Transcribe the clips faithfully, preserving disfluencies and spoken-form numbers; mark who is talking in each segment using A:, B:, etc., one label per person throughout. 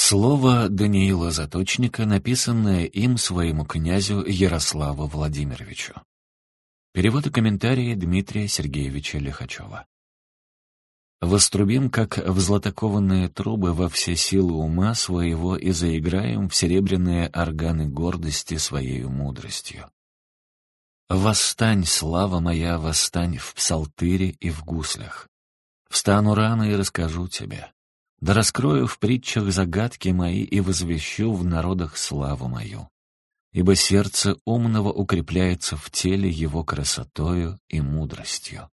A: Слово Даниила Заточника, написанное им своему князю Ярославу Владимировичу. Перевод и комментарии Дмитрия Сергеевича Лихачева. «Вострубим, как в златокованные трубы, во все силы ума своего и заиграем в серебряные органы гордости своею мудростью. Восстань, слава моя, восстань в псалтыре и в гуслях. Встану рано и расскажу тебе. Да раскрою в притчах загадки мои и возвещу в народах славу мою. Ибо сердце умного укрепляется в теле его красотою и мудростью.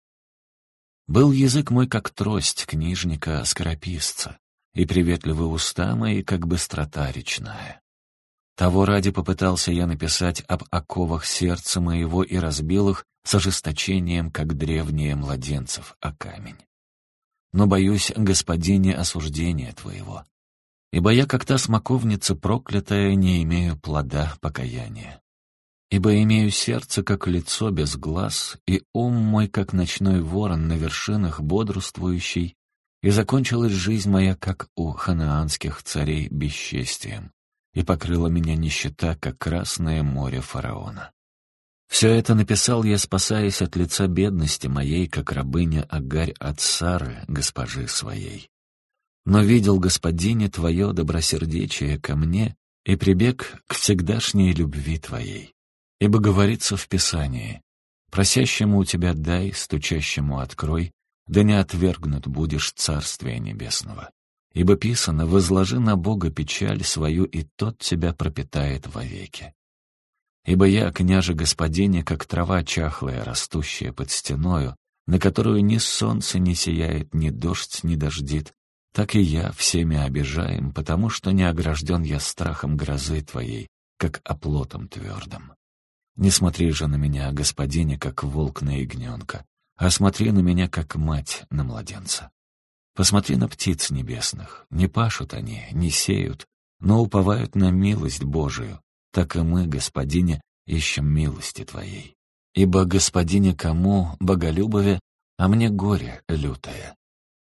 A: Был язык мой, как трость книжника-скорописца, и приветливы уста мои, как быстрота речная. Того ради попытался я написать об оковах сердца моего и разбил их с ожесточением, как древние младенцев, о камень. Но боюсь, господине, осуждения твоего, ибо я, как та смоковница проклятая, не имею плода покаяния. Ибо имею сердце, как лицо без глаз, и ум мой, как ночной ворон на вершинах бодрствующий, и закончилась жизнь моя, как у ханаанских царей, бесчестием, и покрыла меня нищета, как красное море фараона. Все это написал я, спасаясь от лица бедности моей, как рабыня Агарь от Сары, госпожи своей. Но видел, господине, твое добросердечие ко мне и прибег к всегдашней любви твоей. Ибо говорится в Писании: «Просящему у тебя дай, стучащему открой, да не отвергнут будешь царствия небесного. Ибо писано: возложи на Бога печаль свою, и тот тебя пропитает вовеки». Ибо я, княже господине, как трава чахлая, растущая под стеною, на которую ни солнце не сияет, ни дождь не дождит, так и я всеми обижаем, потому что не огражден я страхом грозы твоей, как оплотом твердым. Не смотри же на меня, господине, как волк на ягненка, а смотри на меня, как мать на младенца. Посмотри на птиц небесных, не пашут они, не сеют, но уповают на милость Божию. Так и мы, господине, ищем милости твоей. Ибо, господине, кому боголюбове, а мне горе лютое.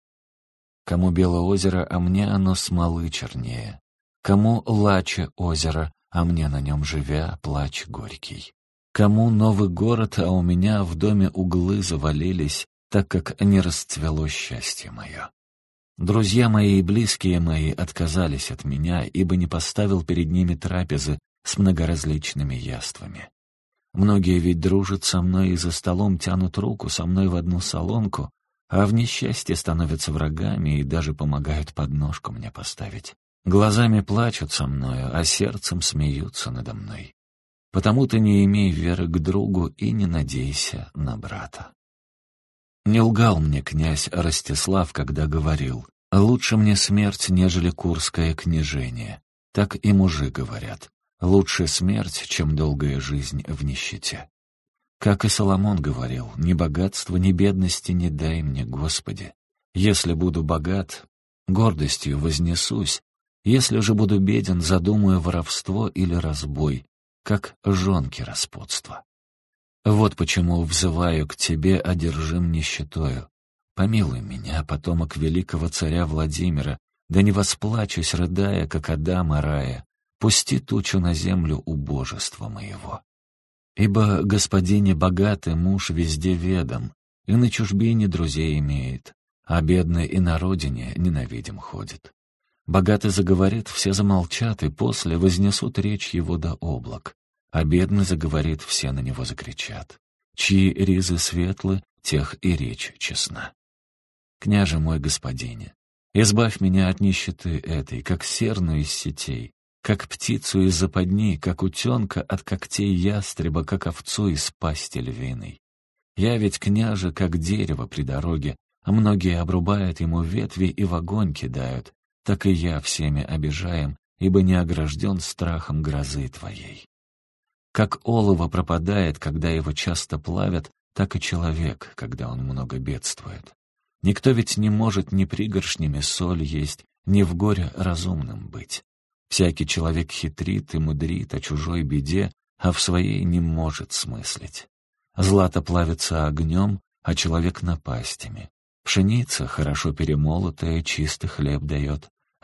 A: Кому бело озеро, а мне оно смолы чернее. Кому лаче озеро, а мне на нем живя плач горький. Кому новый город, а у меня в доме углы завалились, так как не расцвело счастье мое. Друзья мои и близкие мои отказались от меня, ибо не поставил перед ними трапезы с многоразличными яствами. Многие ведь дружат со мной и за столом тянут руку со мной в одну солонку, а в несчастье становятся врагами и даже помогают подножку мне поставить. Глазами плачут со мною, а сердцем смеются надо мной. Потому ты не имей веры к другу и не надейся на брата. Не лгал мне князь Ростислав, когда говорил: «Лучше мне смерть, нежели курское княжение». Так и мужи говорят: «Лучше смерть, чем долгая жизнь в нищете». Как и Соломон говорил: «Ни богатства, ни бедности не дай мне, Господи. Если буду богат, гордостью вознесусь, если же буду беден, задумаю воровство или разбой, как жонки распутства. Вот почему взываю к Тебе, одержим нищетою. Помилуй меня, потомок великого царя Владимира, да не восплачусь, рыдая, как Адама рая. Пусти тучу на землю убожества моего. Ибо, господине, богатый муж везде ведом, и на чужбине друзей имеет, а бедный и на родине ненавидим ходит. Богатый заговорит, все замолчат, и после вознесут речь его до облак, а бедный заговорит, все на него закричат. Чьи ризы светлы, тех и речь честна. Княже мой господине, избавь меня от нищеты этой, как серну из сетей, как птицу из западни, как утенка от когтей ястреба, как овцу из пасти львиной. Я ведь, княже, как дерево при дороге, а многие обрубают ему ветви и в огонь кидают, так и я всеми обижаем, ибо не огражден страхом грозы твоей. Как олово пропадает, когда его часто плавят, так и человек, когда он много бедствует. Никто ведь не может ни пригоршнями соль есть, ни в горе разумным быть. Всякий человек хитрит и мудрит о чужой беде, а в своей не может смыслить. Злато плавится огнем, а человек напастями. Пшеница, хорошо перемолотая, чистый хлеб дает,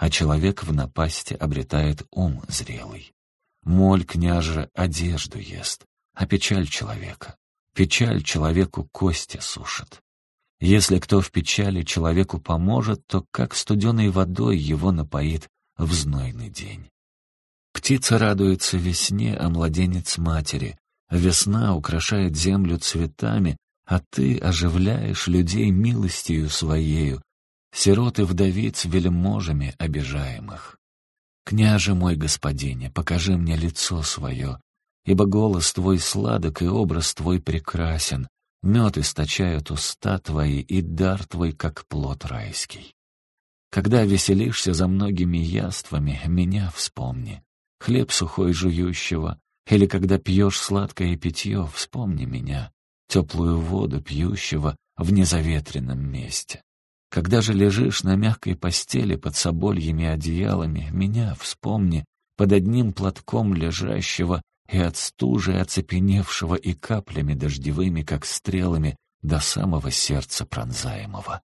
A: а человек в напасти обретает ум зрелый. Моль, княже, одежду ест, а печаль человека. Печаль человеку кости сушит. Если кто в печали человеку поможет, то как студеной водой его напоит в знойный день. Птица радуется весне, а младенец матери. Весна украшает землю цветами, а ты оживляешь людей милостью своею, сирот и вдовиц вельможами обижаемых. Княже мой господине, покажи мне лицо свое, ибо голос твой сладок и образ твой прекрасен, мед источают уста твои и дар твой, как плод райский. Когда веселишься за многими яствами, меня вспомни, хлеб сухой жующего, или когда пьешь сладкое питье, вспомни меня, теплую воду пьющего в незаветренном месте. Когда же лежишь на мягкой постели под собольями одеялами, меня вспомни, под одним платком лежащего и от стужи оцепеневшего и каплями дождевыми, как стрелами, до самого сердца пронзаемого.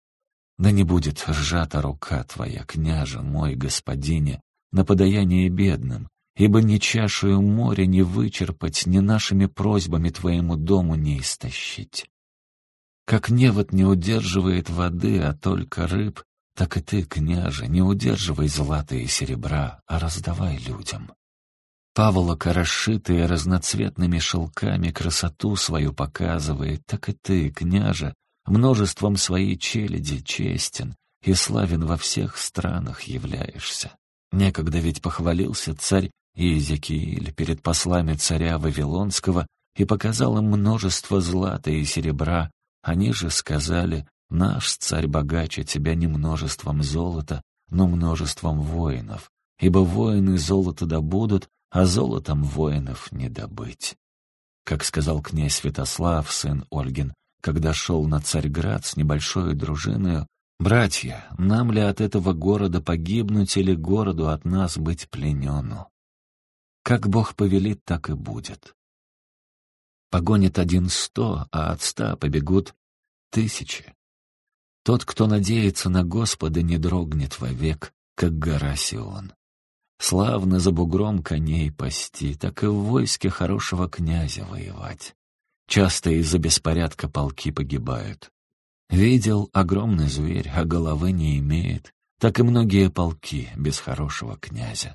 A: Да не будет сжата рука твоя, княже мой господине, на подаяние бедным, ибо ни чашею моря не вычерпать, ни нашими просьбами твоему дому не истощить. Как невод не удерживает воды, а только рыб, так и ты, княже, не удерживай злата и серебра, а раздавай людям. Паволока, расшитая разноцветными шелками, красоту свою показывает, так и ты, княже, множеством своей челяди честен и славен во всех странах являешься. Некогда ведь похвалился царь Иезекииль перед послами царя Вавилонского и показал им множество злата и серебра. Они же сказали: «Наш царь богаче тебя не множеством золота, но множеством воинов, ибо воины золото добудут, а золотом воинов не добыть». Как сказал князь Святослав, сын Ольгин, когда шел на Царьград с небольшой дружиною: «Братья, нам ли от этого города погибнуть или городу от нас быть пленену? Как Бог повелит, так и будет. Погонит один сто, а от ста побегут тысячи. Тот, кто надеется на Господа, не дрогнет вовек, как гора Сион. Славно за бугром коней пасти, так и в войске хорошего князя воевать. Часто из-за беспорядка полки погибают. Видел огромный зверь, а головы не имеет, так и многие полки без хорошего князя.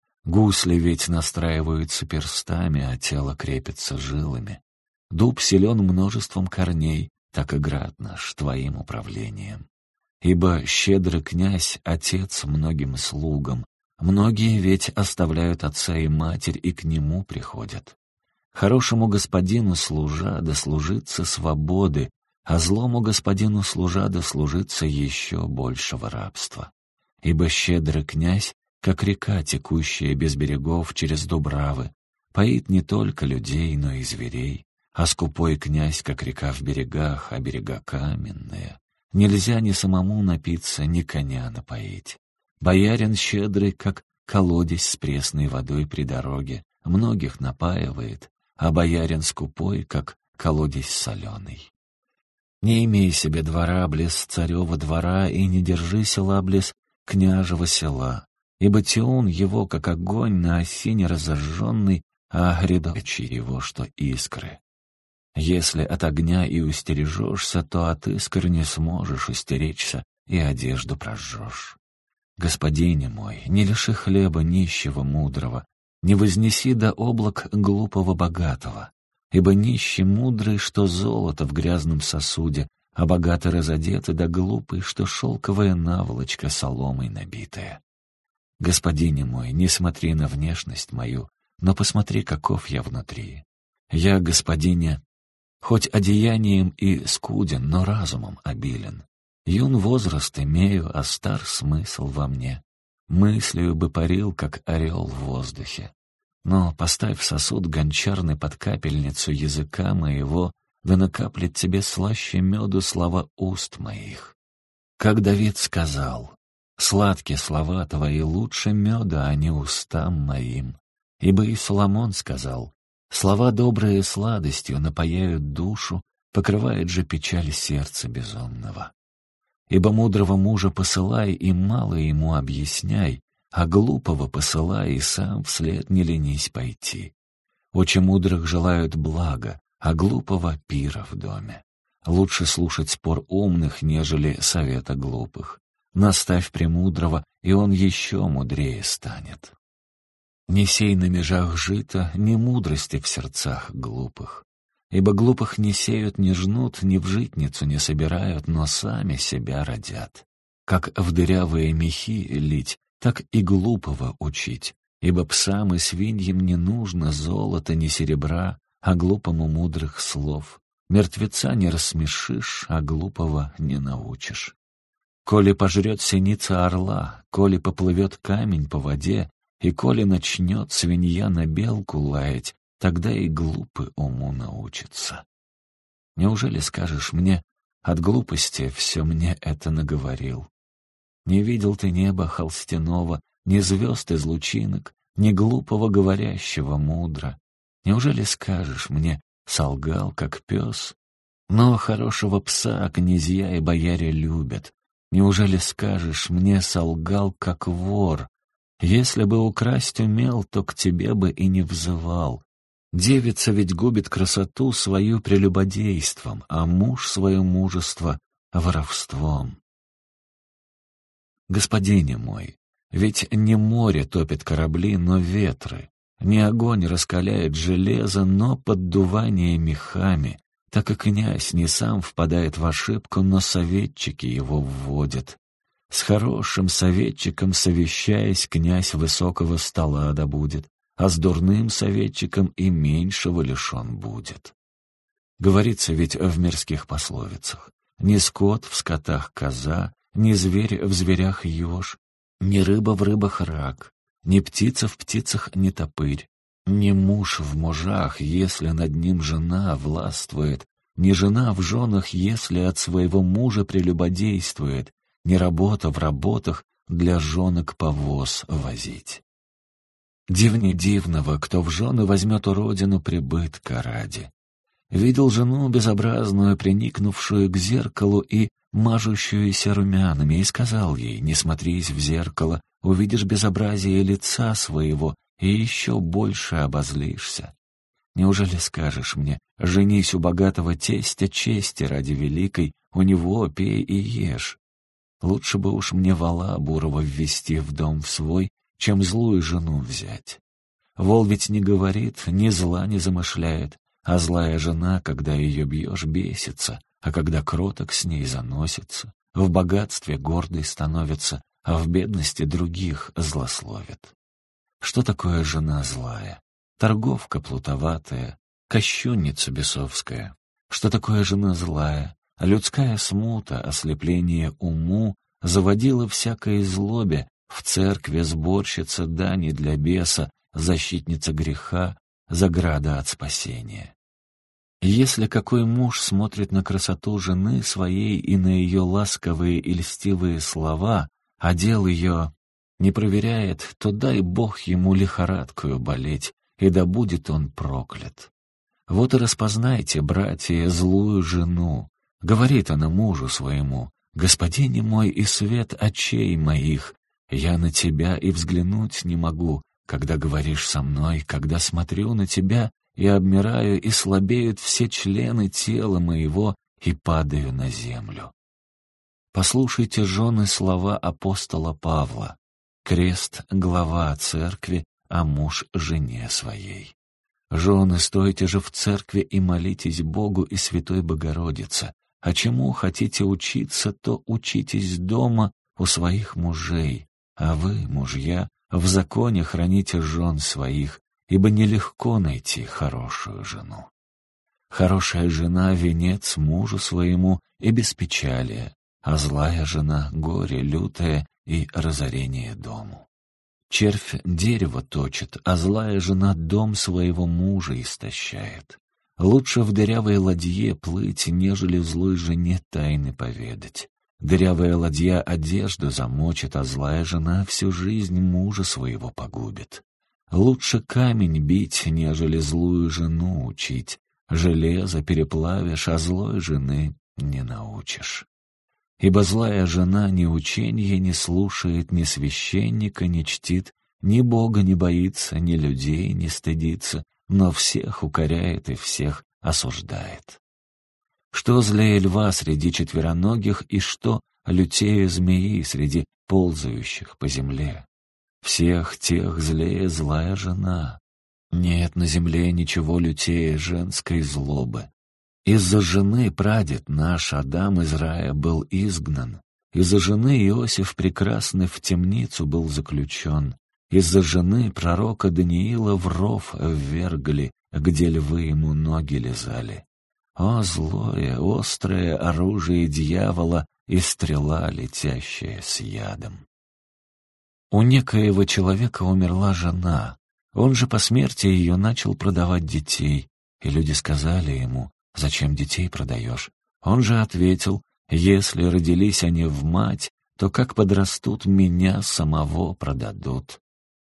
A: Гусли ведь настраиваются перстами, а тело крепится жилами. Дуб силен множеством корней, так и град наш твоим управлением. Ибо щедрый князь — отец многим слугам, многие ведь оставляют отца и матерь и к нему приходят. Хорошему господину служа дослужиться свободы, а злому господину служа дослужиться еще большего рабства. Ибо щедрый князь, как река, текущая без берегов через дубравы, поит не только людей, но и зверей, а скупой князь, как река в берегах, а берега каменные. Нельзя ни самому напиться, ни коня напоить. Боярин щедрый, как колодец с пресной водой при дороге, многих напаивает, а боярин скупой, как колодец соленый. Не имей себе двора близ царева двора и не держи села близ княжего села, ибо тиун его, как огонь на осине разожженный, а грядочи его, что искры. Если от огня и устережешься, то от искр не сможешь устеречься и одежду прожжешь. Господине мой, не лиши хлеба нищего мудрого, не вознеси до облак глупого богатого, ибо нищий мудрый, что золото в грязном сосуде, а богатый разодетый, да глупый, что шелковая наволочка соломой набитая. Господине мой, не смотри на внешность мою, но посмотри, каков я внутри. Я, господине, хоть одеянием и скуден, но разумом обилен. Юн возраст имею, а стар смысл во мне. Мыслью бы парил, как орел в воздухе. Но поставь сосуд гончарный под капельницу языка моего, да накаплет тебе слаще меду слова уст моих. Как Давид сказал: «Сладкие слова твои лучше меда, а не устам моим». Ибо и Соломон сказал: «Слова добрые сладостью напояют душу, покрывает же печаль сердца безумного». Ибо мудрого мужа посылай, и мало ему объясняй, а глупого посылай, и сам вслед не ленись пойти. Очи мудрых желают блага, а глупого — пира в доме. Лучше слушать спор умных, нежели совета глупых. Наставь премудрого, и он еще мудрее станет. Не сей на межах жита, ни мудрости в сердцах глупых. Ибо глупых не сеют, не жнут, ни в житницу не собирают, но сами себя родят. Как в дырявые мехи лить, так и глупого учить. Ибо псам и свиньям не нужно золота, ни серебра, а глупому мудрых слов. Мертвеца не рассмешишь, а глупого не научишь. Коли пожрет синица орла, коли поплывет камень по воде, и коли начнет свинья на белку лаять, тогда и глупый уму научится. Неужели скажешь мне, от глупости все мне это наговорил? Не видел ты неба холстяного, ни звезд из лучинок, ни глупого говорящего мудро. Неужели скажешь мне, солгал, как пес? Но хорошего пса князья и бояре любят. Неужели скажешь мне, солгал, как вор? Если бы украсть умел, то к тебе бы и не взывал. Девица ведь губит красоту свою прелюбодейством, а муж свое мужество воровством. Господине мой, ведь не море топит корабли, но ветры. Не огонь раскаляет железо, но поддувание мехами. Так и князь не сам впадает в ошибку, но советчики его вводят. С хорошим советчиком совещаясь, князь высокого стола добудет, а с дурным советчиком и меньшего лишен будет. Говорится ведь в мирских пословицах: ни скот в скотах коза, ни зверь в зверях еж, ни рыба в рыбах рак, ни птица в птицах не топырь, ни муж в мужах, если над ним жена властвует, ни жена в женах, если от своего мужа прелюбодействует, ни работа в работах для женок повоз возить. Дивней дивного, кто в жены возьмет уродину прибытка ради. Видел жену безобразную, приникнувшую к зеркалу и мажущуюся румянами, и сказал ей: «Не смотрись в зеркало, увидишь безобразие лица своего, и еще больше обозлишься». Неужели скажешь мне: «Женись у богатого тестя чести ради великой, у него пей и ешь»? Лучше бы уж мне вола бурого ввести в дом в свой, чем злую жену взять. Вол ведь не говорит, ни зла не замышляет, а злая жена, когда ее бьешь, бесится, а когда кроток с ней заносится, в богатстве гордой становится, а в бедности других злословит. Что такое жена злая? Торговка плутоватая, кощунница бесовская. Что такое жена злая? Людская смута, ослепление уму заводила всякой злобе, в церкви сборщица дани для беса, защитница греха, заграда от спасения. Если какой муж смотрит на красоту жены своей и на ее ласковые и льстивые слова, а дел ее не проверяет, то дай Бог ему лихорадкою болеть, и да будет он проклят. Вот и распознайте, братья, злую жену. Говорит она мужу своему: «Господине мой и свет очей моих, я на тебя и взглянуть не могу, когда говоришь со мной, когда смотрю на тебя, и обмираю, и слабеют все члены тела моего, и падаю на землю». Послушайте, жены, слова апостола Павла. Крест — глава церкви, а муж — жене своей. Жены, стойте же в церкви и молитесь Богу и Святой Богородице. А чему хотите учиться, то учитесь дома у своих мужей. А вы, мужья, в законе храните жен своих, ибо нелегко найти хорошую жену. Хорошая жена — венец мужу своему и беспечалие, а злая жена — горе лютое и разорение дому. Червь дерево точит, а злая жена дом своего мужа истощает. Лучше в дырявой ладье плыть, нежели злой жене тайны поведать. Дырявая ладья одежду замочит, а злая жена всю жизнь мужа своего погубит. Лучше камень бить, нежели злую жену учить. Железо переплавишь, а злой жены не научишь. ибо злая жена ни ученья не слушает, ни священника не чтит, ни Бога не боится, ни людей не стыдится, но всех укоряет и всех осуждает. Что злее льва среди четвероногих, и что лютее змеи среди ползающих по земле? Всех тех злее злая жена. Нет на земле ничего лютее женской злобы. Из-за жены прадед наш Адам из рая был изгнан. Из-за жены Иосиф прекрасный в темницу был заключен. Из-за жены пророка Даниила в ров ввергли, где львы ему ноги лизали. О, злое, острое оружие дьявола и стрела, летящая с ядом. У некоего человека умерла жена. Он же по смерти ее начал продавать детей. И люди сказали ему: «Зачем детей продаешь?» Он же ответил: «Если родились они в мать, то как подрастут, меня самого продадут».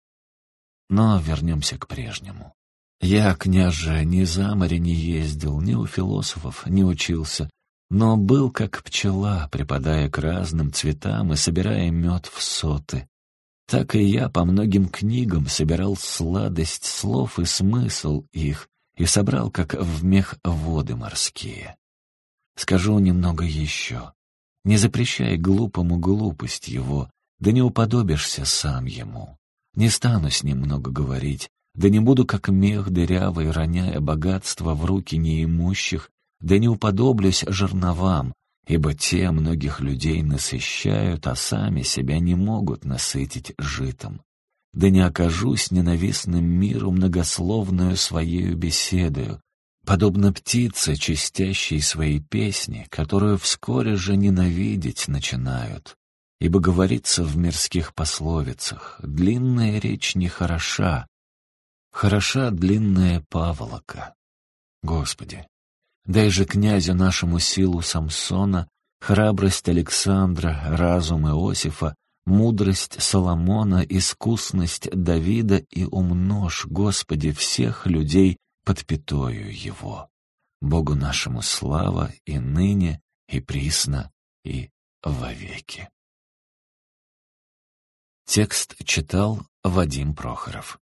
A: Но вернемся к прежнему. Я, княже, ни за море не ездил, ни у философов не учился, но был как пчела, припадая к разным цветам и собирая мед в соты. Так и я по многим книгам собирал сладость слов и смысл их, и собрал, как в мех, воды морские. Скажу немного еще. Не запрещай глупому глупость его, да не уподобишься сам ему. Не стану с ним много говорить, да не буду, как мех дырявый, роняя богатство в руки неимущих, да не уподоблюсь жерновам, ибо те многих людей насыщают, а сами себя не могут насытить житом. Да не окажусь ненавистным миру многословную своею беседою, подобно птице, чистящей свои песни, которую вскоре же ненавидеть начинают. Ибо говорится в мирских пословицах: «Длинная речь не хороша, хороша длинная паволока». Господи, дай же князю нашему силу Самсона, храбрость Александра, разум Иосифа, мудрость Соломона, искусность Давида, и умножь, Господи, всех людей под пятою его. Богу нашему слава и ныне, и присно, и вовеки. Текст читал Вадим Прохоров.